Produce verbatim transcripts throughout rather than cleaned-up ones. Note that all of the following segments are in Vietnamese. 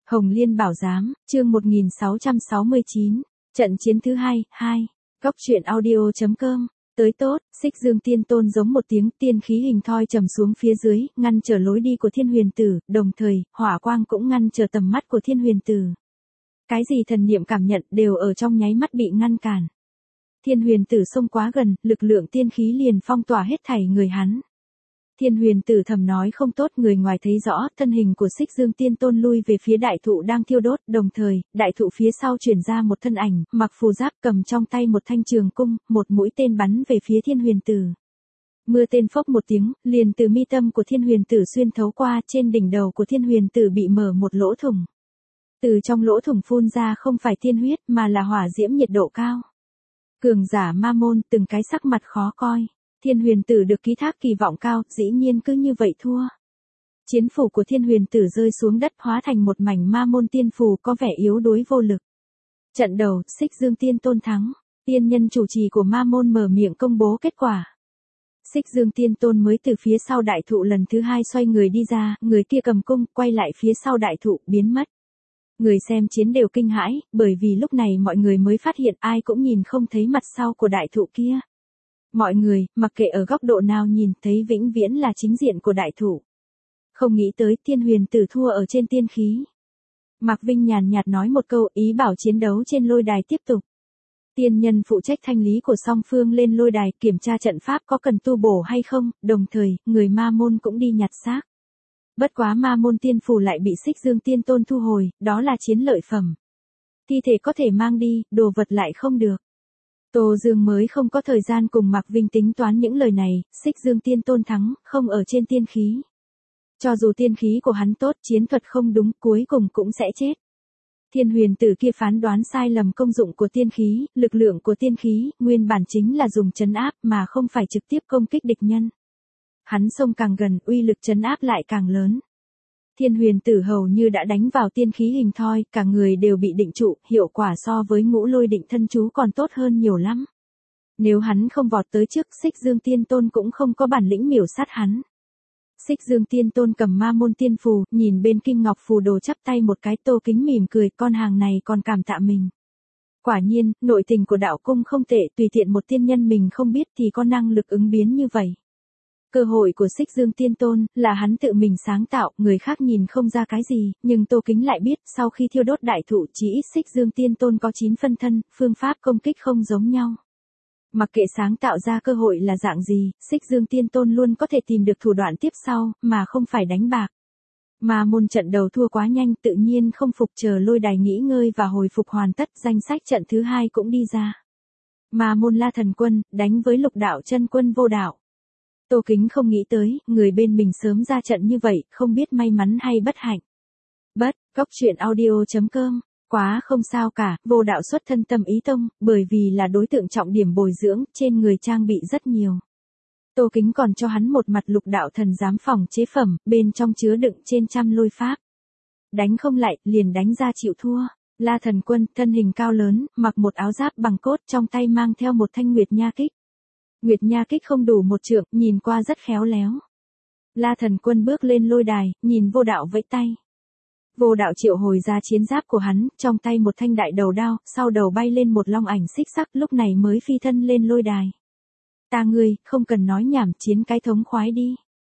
Hồng Liên Bảo Giám, chương một nghìn sáu trăm sáu mươi chín, trận chiến thứ hai, hai. Góc truyện audio.com. Tới tốt, Xích Dương Tiên Tôn giống một tiếng, tiên khí hình thoi trầm xuống phía dưới, ngăn trở lối đi của Thiên Huyền Tử, đồng thời, hỏa quang cũng ngăn trở tầm mắt của Thiên Huyền Tử. Cái gì thần niệm cảm nhận đều ở trong nháy mắt bị ngăn cản. Thiên Huyền Tử xông quá gần, lực lượng tiên khí liền phong tỏa hết thảy người hắn. Thiên Huyền Tử thầm nói không tốt, người ngoài thấy rõ, thân hình của Xích Dương Tiên Tôn lui về phía đại thụ đang thiêu đốt, đồng thời, đại thụ phía sau chuyển ra một thân ảnh, mặc phù giáp, cầm trong tay một thanh trường cung, một mũi tên bắn về phía Thiên Huyền Tử. Mưa tên phốc một tiếng, liền từ mi tâm của Thiên Huyền Tử xuyên thấu qua, trên đỉnh đầu của Thiên Huyền Tử bị mở một lỗ thủng. Từ trong lỗ thủng phun ra không phải tiên huyết mà là hỏa diễm nhiệt độ cao. Cường giả ma môn, từng cái sắc mặt khó coi. Thiên Huyền Tử được ký thác kỳ vọng cao, dĩ nhiên cứ như vậy thua. Chiến phủ của Thiên Huyền Tử rơi xuống đất hóa thành một mảnh ma môn tiên phù có vẻ yếu đuối vô lực. Trận đầu, Xích Dương Tiên Tôn thắng. Tiên nhân chủ trì của ma môn mở miệng công bố kết quả. Xích Dương Tiên Tôn mới từ phía sau đại thụ lần thứ hai xoay người đi ra, người kia cầm cung, quay lại phía sau đại thụ, biến mất. Người xem chiến đều kinh hãi, bởi vì lúc này mọi người mới phát hiện ai cũng nhìn không thấy mặt sau của đại thụ kia. Mọi người, mặc kệ ở góc độ nào nhìn thấy vĩnh viễn là chính diện của đại thụ. Không nghĩ tới Thiên Huyền Tử thua ở trên tiên khí. Mạc Vinh nhàn nhạt nói một câu, ý bảo chiến đấu trên lôi đài tiếp tục. Tiên nhân phụ trách thanh lý của song phương lên lôi đài kiểm tra trận pháp có cần tu bổ hay không, đồng thời, người ma môn cũng đi nhặt xác. Bất quá ma môn tiên phù lại bị Xích Dương Tiên Tôn thu hồi, đó là chiến lợi phẩm. Thi thể có thể mang đi, đồ vật lại không được. Tô Dương mới không có thời gian cùng Mạc Vinh tính toán những lời này, Xích Dương Tiên Tôn thắng, không ở trên tiên khí. Cho dù tiên khí của hắn tốt, chiến thuật không đúng, cuối cùng cũng sẽ chết. Thiên Huyền Tử kia phán đoán sai lầm công dụng của tiên khí, lực lượng của tiên khí, nguyên bản chính là dùng trấn áp mà không phải trực tiếp công kích địch nhân. Hắn xông càng gần, uy lực trấn áp lại càng lớn. Thiên Huyền Tử hầu như đã đánh vào tiên khí hình thoi, cả người đều bị định trụ, hiệu quả so với ngũ lôi định thân chú còn tốt hơn nhiều lắm. Nếu hắn không vọt tới trước, Xích Dương Tiên Tôn cũng không có bản lĩnh miểu sát hắn. Xích Dương Tiên Tôn cầm ma môn tiên phù, nhìn bên kim ngọc phù đồ chắp tay một cái, Tô Kính mỉm cười, con hàng này còn cảm tạ mình. Quả nhiên, nội tình của đạo cung không tệ, tùy tiện một tiên nhân mình không biết thì có năng lực ứng biến như vậy. Cơ hội của Xích Dương Tiên Tôn là hắn tự mình sáng tạo, người khác nhìn không ra cái gì, nhưng Tô Kính lại biết, sau khi thiêu đốt đại thụ chỉ ít Xích Dương Tiên Tôn có chín phân thân, phương pháp công kích không giống nhau. Mặc kệ sáng tạo ra cơ hội là dạng gì, Xích Dương Tiên Tôn luôn có thể tìm được thủ đoạn tiếp sau, mà không phải đánh bạc. Mà môn trận đầu thua quá nhanh, tự nhiên không phục, chờ lôi đài nghỉ ngơi và hồi phục hoàn tất, danh sách trận thứ hai cũng đi ra. Mà môn La Thần Quân, đánh với Lục Đạo Chân Quân Vô Đạo. Tô Kính không nghĩ tới, người bên mình sớm ra trận như vậy, không biết may mắn hay bất hạnh. Bất, góc truyện audio.com, quá không sao cả, Vô Đạo xuất thân tâm ý tông, bởi vì là đối tượng trọng điểm bồi dưỡng, trên người trang bị rất nhiều. Tô Kính còn cho hắn một mặt Lục Đạo Thần Giám phòng chế phẩm, bên trong chứa đựng trên trăm lôi pháp. Đánh không lại, liền đánh ra chịu thua. La Thần Quân, thân hình cao lớn, mặc một áo giáp bằng cốt, trong tay mang theo một thanh Nguyệt Nha Kích. Nguyệt Nha Kích không đủ một trượng, nhìn qua rất khéo léo. La Thần Quân bước lên lôi đài, nhìn Vô Đạo vẫy tay. Vô Đạo triệu hồi ra chiến giáp của hắn, trong tay một thanh đại đầu đao, sau đầu bay lên một long ảnh xích sắc, lúc này mới phi thân lên lôi đài. Ta ngươi, không cần nói nhảm, chiến cái thống khoái đi.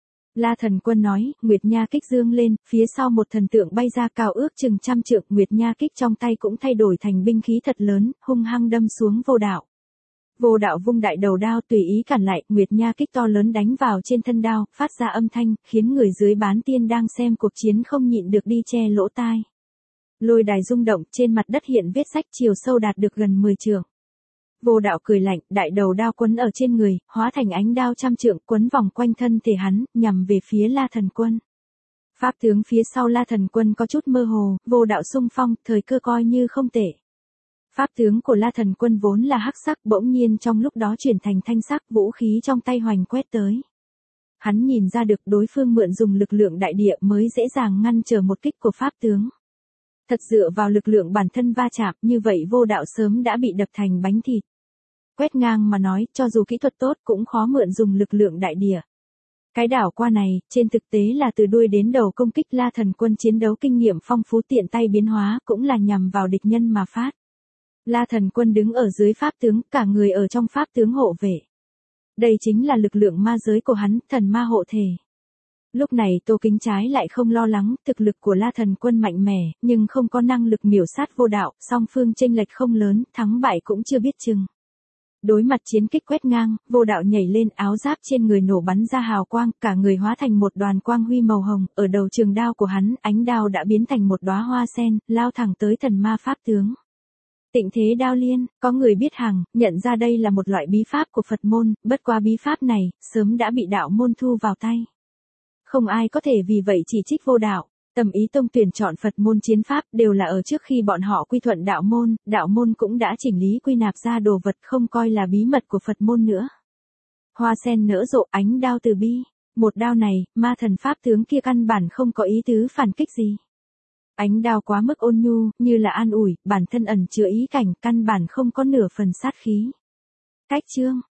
La Thần Quân nói, Nguyệt Nha Kích dương lên, phía sau một thần tượng bay ra cao ước chừng trăm trượng, Nguyệt Nha Kích trong tay cũng thay đổi thành binh khí thật lớn, hung hăng đâm xuống Vô Đạo. Vô Đạo vung đại đầu đao tùy ý cản lại, Nguyệt Nha Kích to lớn đánh vào trên thân đao, phát ra âm thanh, khiến người dưới bán tiên đang xem cuộc chiến không nhịn được đi che lỗ tai. Lôi đài rung động, trên mặt đất hiện vết rách chiều sâu đạt được gần mười trượng. Vô Đạo cười lạnh, đại đầu đao quấn ở trên người, hóa thành ánh đao trăm trượng quấn vòng quanh thân thể hắn, nhằm về phía La Thần Quân. Pháp tướng phía sau La Thần Quân có chút mơ hồ, Vô Đạo xung phong, thời cơ coi như không tệ. Pháp tướng của La Thần Quân vốn là hắc sắc, bỗng nhiên trong lúc đó chuyển thành thanh sắc, vũ khí trong tay hoành quét tới. Hắn nhìn ra được đối phương mượn dùng lực lượng đại địa mới dễ dàng ngăn trở một kích của pháp tướng. Thật dựa vào lực lượng bản thân va chạm, như vậy Vô Đạo sớm đã bị đập thành bánh thịt. Quét ngang mà nói, cho dù kỹ thuật tốt cũng khó mượn dùng lực lượng đại địa. Cái đảo qua này, trên thực tế là từ đuôi đến đầu công kích La Thần Quân chiến đấu kinh nghiệm phong phú tiện tay biến hóa cũng là nhằm vào địch nhân mà phát. La Thần Quân đứng ở dưới pháp tướng, cả người ở trong pháp tướng hộ vệ. Đây chính là lực lượng ma giới của hắn, thần ma hộ thể. Lúc này Tô Kính trái lại không lo lắng, thực lực của La Thần Quân mạnh mẽ, nhưng không có năng lực miểu sát vô đạo, song phương chênh lệch không lớn, thắng bại cũng chưa biết chừng. Đối mặt chiến kích quét ngang, vô đạo nhảy lên, áo giáp trên người nổ bắn ra hào quang, cả người hóa thành một đoàn quang huy màu hồng, ở đầu trường đao của hắn, ánh đao đã biến thành một đóa hoa sen, lao thẳng tới thần ma pháp tướng. Tịnh thế đao liên, có người biết hàng, nhận ra đây là một loại bí pháp của Phật môn, bất qua bí pháp này, sớm đã bị đạo môn thu vào tay. Không ai có thể vì vậy chỉ trích vô đạo. Tầm ý tông tuyển chọn Phật môn chiến pháp đều là ở trước khi bọn họ quy thuận đạo môn, đạo môn cũng đã chỉnh lý quy nạp ra đồ vật không coi là bí mật của Phật môn nữa. Hoa sen nở rộ, ánh đao từ bi, một đao này, ma thần pháp tướng kia căn bản không có ý tứ phản kích gì. Ánh đao quá mức ôn nhu, như là an ủi, bản thân ẩn chứa ý cảnh, căn bản không có nửa phần sát khí. Cách chương